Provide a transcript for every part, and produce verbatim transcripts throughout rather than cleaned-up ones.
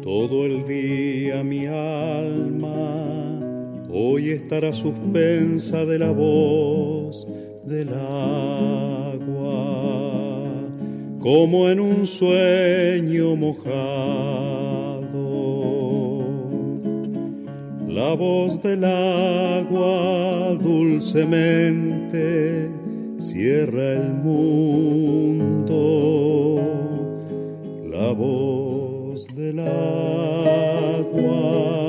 Todo el día mi alma hoy estará suspensa de la voz del agua, como en un sueño mojado. La voz del agua dulcemente cierra el mundo. La voz del agua.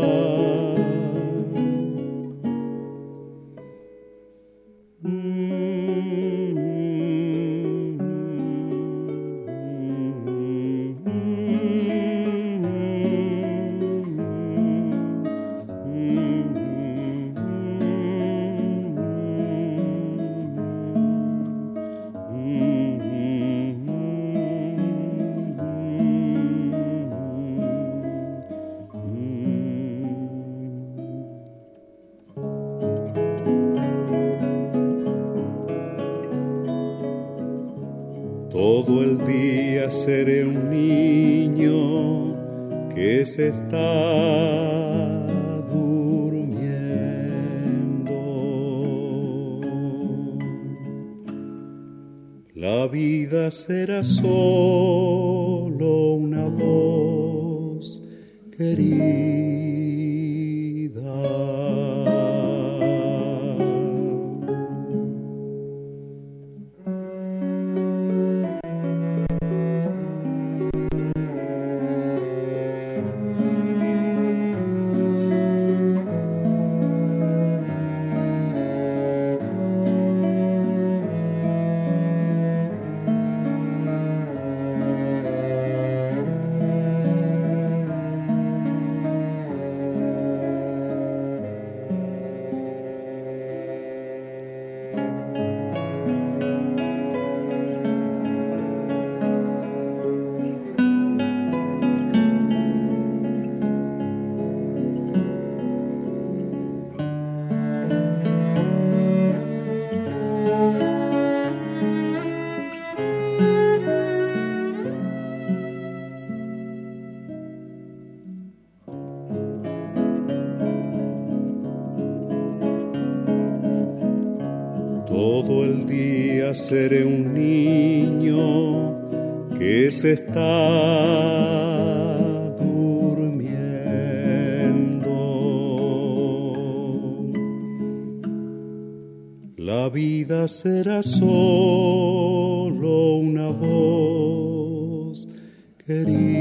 Todo el día seré un niño que se está durmiendo. La vida será solo una voz querida. Todo el día seré un niño que se está durmiendo. La vida será solo una voz querida.